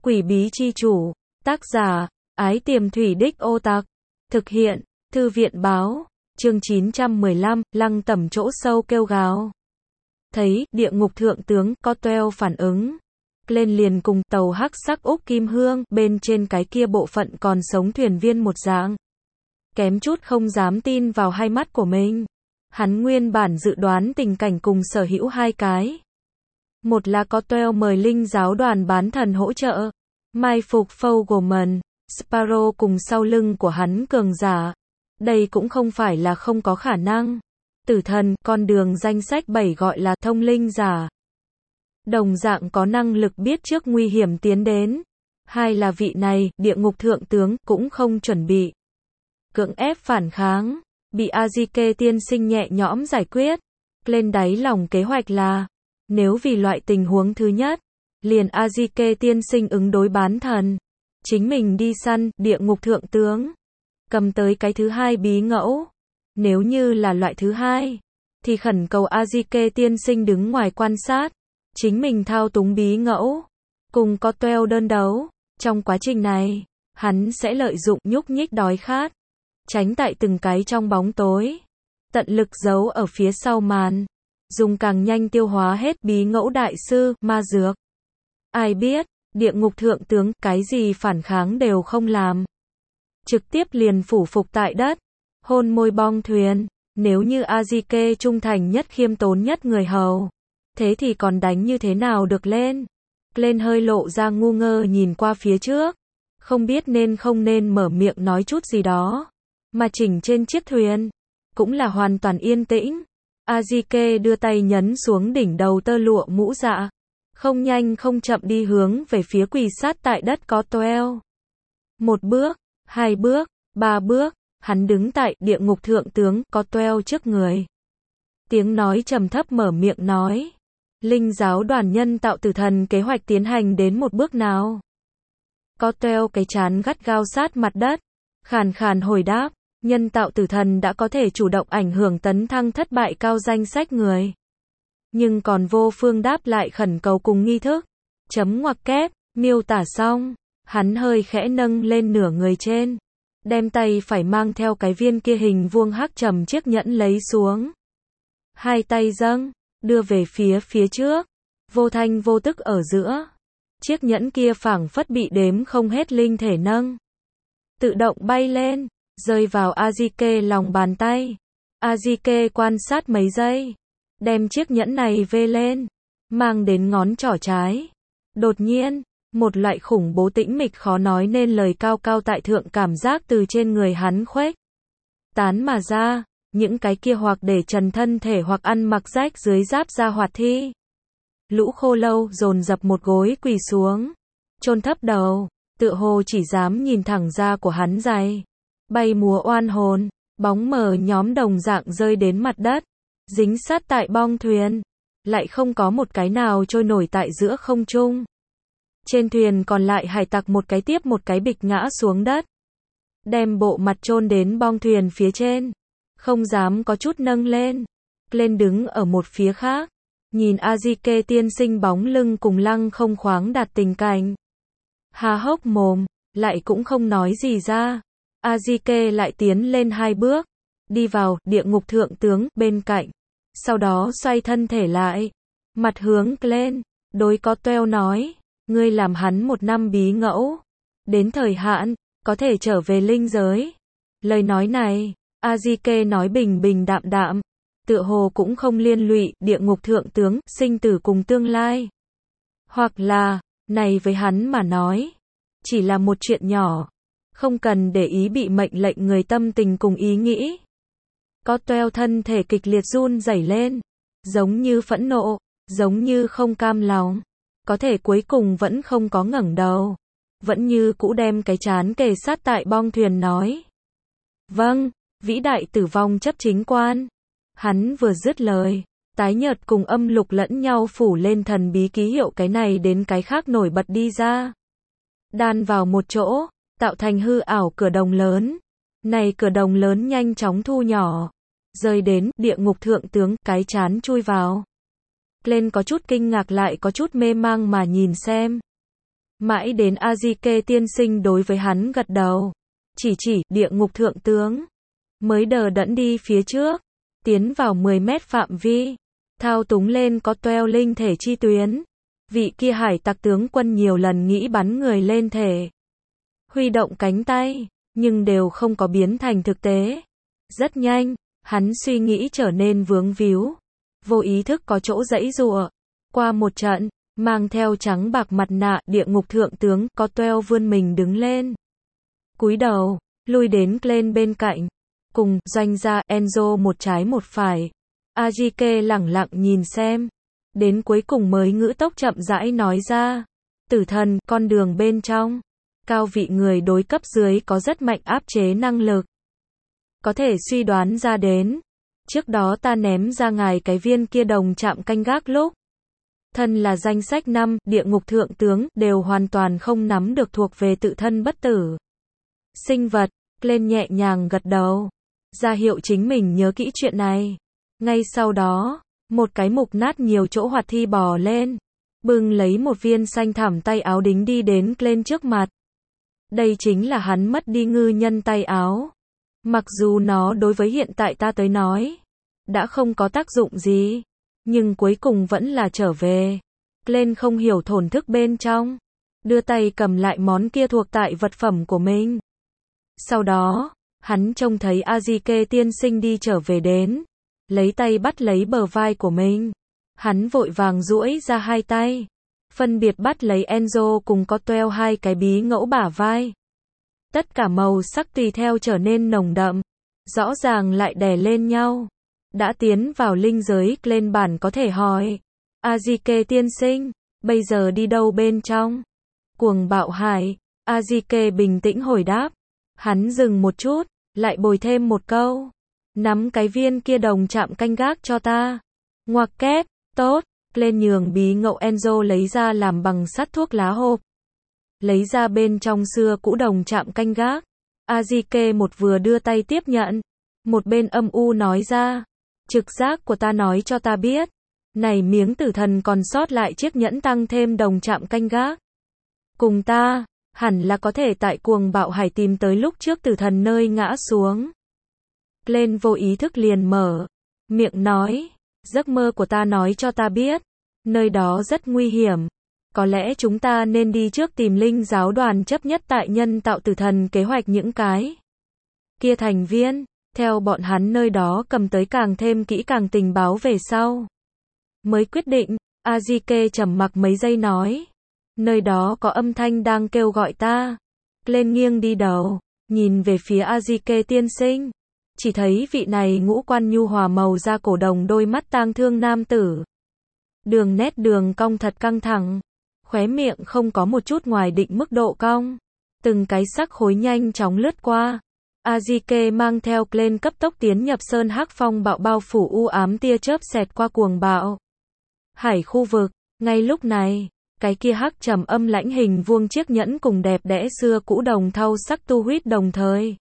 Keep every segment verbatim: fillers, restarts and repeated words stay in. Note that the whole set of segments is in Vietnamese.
Quỷ bí chi chủ. Tác giả, Ái Tiềm Thủy Đích Ô Tặc. Thực hiện, Thư viện báo. Chương chín trăm mười lăm, Lăng Tẩm chỗ sâu kêu gào. Thấy, địa ngục thượng tướng, có toeo phản ứng. Lên liền cùng tàu hắc sắc úc kim hương, bên trên cái kia bộ phận còn sống thuyền viên một dạng. Kém chút không dám tin vào hai mắt của mình. Hắn nguyên bản dự đoán tình cảnh cùng sở hữu hai cái. Một là có toeo mời linh giáo đoàn bán thần hỗ trợ. Mai phục Fogelman, Sparrow cùng sau lưng của hắn cường giả. Đây cũng không phải là không có khả năng. Tử thần, con đường danh sách bảy gọi là thông linh giả. Đồng dạng có năng lực biết trước nguy hiểm tiến đến. Hai là vị này, địa ngục thượng tướng, cũng không chuẩn bị. Cưỡng ép phản kháng, bị Azike tiên sinh nhẹ nhõm giải quyết. Lên đáy lòng kế hoạch là, nếu vì loại tình huống thứ nhất, liền Azike tiên sinh ứng đối bán thần. Chính mình đi săn, địa ngục thượng tướng. Cầm tới cái thứ hai bí ngẫu. Nếu như là loại thứ hai, thì khẩn cầu Azike tiên sinh đứng ngoài quan sát. Chính mình thao túng bí ngẫu. Cùng có toeo đơn đấu. Trong quá trình này, hắn sẽ lợi dụng nhúc nhích đói khát. Tránh tại từng cái trong bóng tối. Tận lực giấu ở phía sau màn. Dùng càng nhanh tiêu hóa hết bí ngẫu đại sư, ma dược. Ai biết, địa ngục thượng tướng, cái gì phản kháng đều không làm. Trực tiếp liền phủ phục tại đất. Hôn môi bong thuyền. Nếu như Azike trung thành nhất khiêm tốn nhất người hầu. Thế thì còn đánh như thế nào được lên? Lên hơi lộ ra ngu ngơ nhìn qua phía trước. Không biết nên không nên mở miệng nói chút gì đó. Mà chỉnh trên chiếc thuyền. Cũng là hoàn toàn yên tĩnh. Azike đưa tay nhấn xuống đỉnh đầu tơ lụa mũ dạ. Không nhanh không chậm đi hướng về phía quỳ sát tại đất có toeo. Một bước, hai bước, ba bước. Hắn đứng tại địa ngục thượng tướng có toeo trước người. Tiếng nói trầm thấp mở miệng nói. Linh giáo đoàn nhân tạo tử thần kế hoạch tiến hành đến một bước nào? Có toeo cái chán gắt gao sát mặt đất. Khàn khàn hồi đáp. Nhân tạo tử thần đã có thể chủ động ảnh hưởng tấn thăng thất bại cao danh sách người. Nhưng còn vô phương đáp lại khẩn cầu cùng nghi thức. Chấm ngoặc kép, miêu tả xong. Hắn hơi khẽ nâng lên nửa người trên. Đem tay phải mang theo cái viên kia hình vuông hắc trầm chiếc nhẫn lấy xuống. Hai tay dâng, đưa về phía phía trước. Vô thanh vô tức ở giữa. Chiếc nhẫn kia phảng phất bị đếm không hết linh thể nâng. Tự động bay lên. Rơi vào Azike lòng bàn tay. Azike quan sát mấy giây. Đem chiếc nhẫn này vê lên. Mang đến ngón trỏ trái. Đột nhiên, một loại khủng bố tĩnh mịch khó nói nên lời cao cao tại thượng cảm giác từ trên người hắn khuếch tán mà ra. Những cái kia hoặc để trần thân thể hoặc ăn mặc rách dưới giáp da hoạt thi. Lũ khô lâu dồn dập một gối quỳ xuống. Chôn thấp đầu. Tựa hồ chỉ dám nhìn thẳng da của hắn dày. Bay múa oan hồn, bóng mờ nhóm đồng dạng rơi đến mặt đất, dính sát tại bong thuyền, lại không có một cái nào trôi nổi tại giữa không trung. Trên thuyền còn lại hải tặc một cái tiếp một cái bịch ngã xuống đất, đem bộ mặt chôn đến bong thuyền phía trên, không dám có chút nâng lên. Lên đứng ở một phía khác, nhìn Azike tiên sinh bóng lưng cùng lăng không khoáng đạt tình cảnh. Há hốc mồm, lại cũng không nói gì ra. Azike lại tiến lên hai bước, đi vào địa ngục thượng tướng bên cạnh, sau đó xoay thân thể lại, mặt hướng lên, đối có toeo nói, ngươi làm hắn một năm bí ngẫu, đến thời hạn, có thể trở về linh giới. Lời nói này, Azike nói bình bình đạm đạm, tựa hồ cũng không liên lụy địa ngục thượng tướng, sinh tử cùng tương lai. Hoặc là, này với hắn mà nói, chỉ là một chuyện nhỏ. Không cần để ý bị mệnh lệnh người tâm tình cùng ý nghĩ. Có toeo thân thể kịch liệt run rẩy lên. Giống như phẫn nộ, giống như không cam lòng. Có thể cuối cùng vẫn không có ngẩng đầu. Vẫn như cũ đem cái chán kề sát tại bong thuyền nói. Vâng, vĩ đại tử vong chấp chính quan. Hắn vừa dứt lời. Tái nhợt cùng âm lục lẫn nhau phủ lên thần bí ký hiệu cái này đến cái khác nổi bật đi ra. Đan vào một chỗ. Tạo thành hư ảo cửa đồng lớn. Này cửa đồng lớn nhanh chóng thu nhỏ. Rơi đến địa ngục thượng tướng, cái chán chui vào. Lên có chút kinh ngạc lại có chút mê mang mà nhìn xem. Mãi đến Azike tiên sinh đối với hắn gật đầu, chỉ chỉ địa ngục thượng tướng, mới đờ đẫn đi phía trước, tiến vào mười mét phạm vi, thao túng lên có toeo linh thể chi tuyến. Vị kia hải tặc tướng quân nhiều lần nghĩ bắn người lên thể, huy động cánh tay, nhưng đều không có biến thành thực tế. Rất nhanh, hắn suy nghĩ trở nên vướng víu, vô ý thức có chỗ giãy giụa. Qua một trận, mang theo trắng bạc mặt nạ địa ngục thượng tướng có toeo vươn mình đứng lên, cúi đầu, lui đến lên bên cạnh, cùng doanh gia Enzo một trái một phải. Azike lẳng lặng nhìn xem, đến cuối cùng mới ngữ tốc chậm rãi nói ra, tử thần, con đường bên trong, cao vị người đối cấp dưới có rất mạnh áp chế năng lực. Có thể suy đoán ra đến, trước đó ta ném ra ngài cái viên kia đồng chạm canh gác lúc, thân là danh sách năm, địa ngục thượng tướng, đều hoàn toàn không nắm được thuộc về tự thân bất tử sinh vật. Lên nhẹ nhàng gật đầu, ra hiệu chính mình nhớ kỹ chuyện này. Ngay sau đó, một cái mục nát nhiều chỗ hoạt thi bò lên, bưng lấy một viên xanh thẳm tay áo đính đi đến lên trước mặt. Đây chính là hắn mất đi ngư nhân tay áo. Mặc dù nó đối với hiện tại ta tới nói, đã không có tác dụng gì, nhưng cuối cùng vẫn là trở về. Lên không hiểu thổn thức bên trong, đưa tay cầm lại món kia thuộc tại vật phẩm của mình. Sau đó, hắn trông thấy Azike tiên sinh đi trở về đến, lấy tay bắt lấy bờ vai của mình. Hắn vội vàng duỗi ra hai tay, phân biệt bắt lấy Enzo cùng có toeo hai cái bí ngẫu bả vai. Tất cả màu sắc tùy theo trở nên nồng đậm, rõ ràng lại đè lên nhau. Đã tiến vào linh giới, lên bản có thể hỏi, Azike tiên sinh, bây giờ đi đâu bên trong? Cuồng bạo hải, Azike bình tĩnh hồi đáp. Hắn dừng một chút, lại bồi thêm một câu, nắm cái viên kia đồng chạm canh gác cho ta. Ngoặc kép, tốt. Lên nhường bí ngậu Enzo lấy ra làm bằng sắt thuốc lá hộp, lấy ra bên trong xưa cũ đồng chạm canh gác. Azike một vừa đưa tay tiếp nhận, một bên âm u nói ra, trực giác của ta nói cho ta biết, này miếng tử thần còn sót lại chiếc nhẫn tăng thêm đồng chạm canh gác. Cùng ta, hẳn là có thể tại cuồng bạo hải tìm tới lúc trước tử thần nơi ngã xuống. Lên vô ý thức liền mở miệng nói, giấc mơ của ta nói cho ta biết, nơi đó rất nguy hiểm. Có lẽ chúng ta nên đi trước tìm linh giáo đoàn chấp nhất tại nhân tạo tử thần kế hoạch những cái kia thành viên, theo bọn hắn nơi đó cầm tới càng thêm kỹ càng tình báo về sau. Mới quyết định, Azike trầm mặc mấy giây nói, nơi đó có âm thanh đang kêu gọi ta. Lên nghiêng đi đầu, nhìn về phía Azike tiên sinh, chỉ thấy vị này ngũ quan nhu hòa màu da cổ đồng đôi mắt tang thương nam tử. Đường nét đường cong thật căng thẳng, khóe miệng không có một chút ngoài định mức độ cong. Từng cái sắc khối nhanh chóng lướt qua. Azike mang theo lên cấp tốc tiến nhập sơn hắc phong bạo bao phủ u ám tia chớp xẹt qua cuồng bạo hải khu vực. Ngay lúc này, cái kia hắc trầm âm lãnh hình vuông chiếc nhẫn cùng đẹp đẽ xưa cũ đồng thau sắc tu huýt đồng thời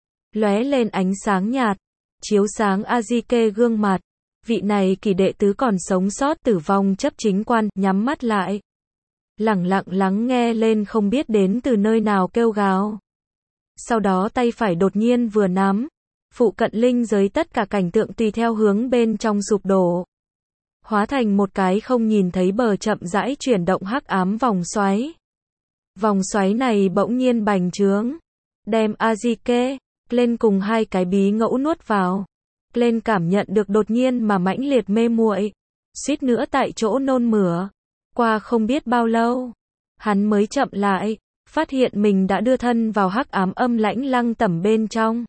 lóe lên ánh sáng nhạt, chiếu sáng Azike gương mặt. Vị này kỳ đệ tứ còn sống sót tử vong chấp chính quan, nhắm mắt lại, lẳng lặng lắng nghe lên không biết đến từ nơi nào kêu gào. Sau đó tay phải đột nhiên vừa nắm, phụ cận linh giới tất cả cảnh tượng tùy theo hướng bên trong sụp đổ, hóa thành một cái không nhìn thấy bờ chậm rãi chuyển động hắc ám vòng xoáy. Vòng xoáy này bỗng nhiên bành trướng, đem Azike lên cùng hai cái bí ngẫu nuốt vào. Lên cảm nhận được đột nhiên mà mãnh liệt mê muội, suýt nữa tại chỗ nôn mửa. Qua không biết bao lâu, hắn mới chậm lại, phát hiện mình đã đưa thân vào hắc ám âm lãnh lăng tẩm bên trong.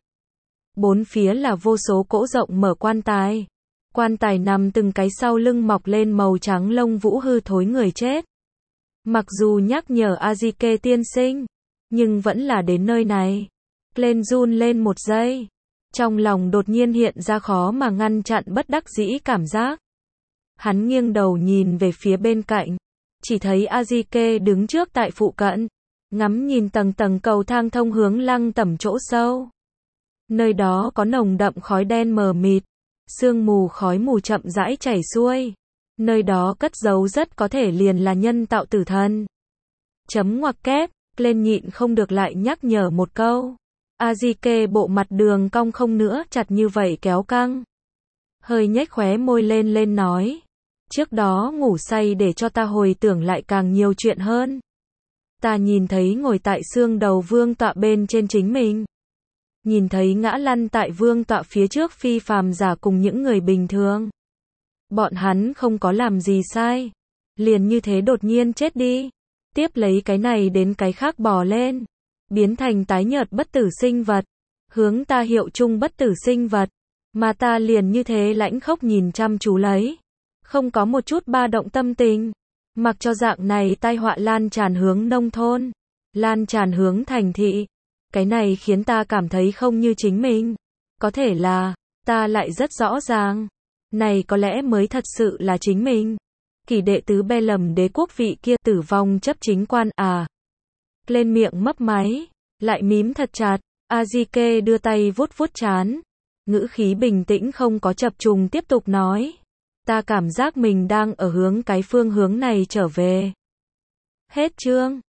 Bốn phía là vô số cỗ rộng mở quan tài. Quan tài nằm từng cái sau lưng mọc lên màu trắng lông vũ hư thối người chết. Mặc dù nhắc nhở Azike tiên sinh, nhưng vẫn là đến nơi này. Lên run lên một giây. Trong lòng đột nhiên hiện ra khó mà ngăn chặn bất đắc dĩ cảm giác. Hắn nghiêng đầu nhìn về phía bên cạnh, chỉ thấy Azike đứng trước tại phụ cận, ngắm nhìn tầng tầng cầu thang thông hướng lăng tẩm chỗ sâu. Nơi đó có nồng đậm khói đen mờ mịt, sương mù khói mù chậm rãi chảy xuôi. Nơi đó cất giấu rất có thể liền là nhân tạo tử thần. Chấm ngoặc kép, lên nhịn không được lại nhắc nhở một câu. Azike bộ mặt đường cong không nữa chặt như vậy kéo căng. Hơi nhếch khóe môi lên lên nói. Trước đó ngủ say để cho ta hồi tưởng lại càng nhiều chuyện hơn. Ta nhìn thấy ngồi tại xương đầu vương tọa bên trên chính mình. Nhìn thấy ngã lăn tại vương tọa phía trước phi phàm giả cùng những người bình thường. Bọn hắn không có làm gì sai. Liền như thế đột nhiên chết đi. Tiếp lấy cái này đến cái khác bò lên. Biến thành tái nhợt bất tử sinh vật. Hướng ta hiệu chung bất tử sinh vật. Mà ta liền như thế lãnh khốc nhìn chăm chú lấy. Không có một chút ba động tâm tình. Mặc cho dạng này tai họa lan tràn hướng nông thôn. Lan tràn hướng thành thị. Cái này khiến ta cảm thấy không như chính mình. Có thể là, ta lại rất rõ ràng. Này có lẽ mới thật sự là chính mình. Kỷ đệ tứ Be lầm đế quốc vị kia tử vong chấp chính quan à. Lên miệng mấp máy. Lại mím thật chặt. Azike đưa tay vuốt vuốt trán. Ngữ khí bình tĩnh không có chập trùng tiếp tục nói. Ta cảm giác mình đang ở hướng cái phương hướng này trở về. Hết chương.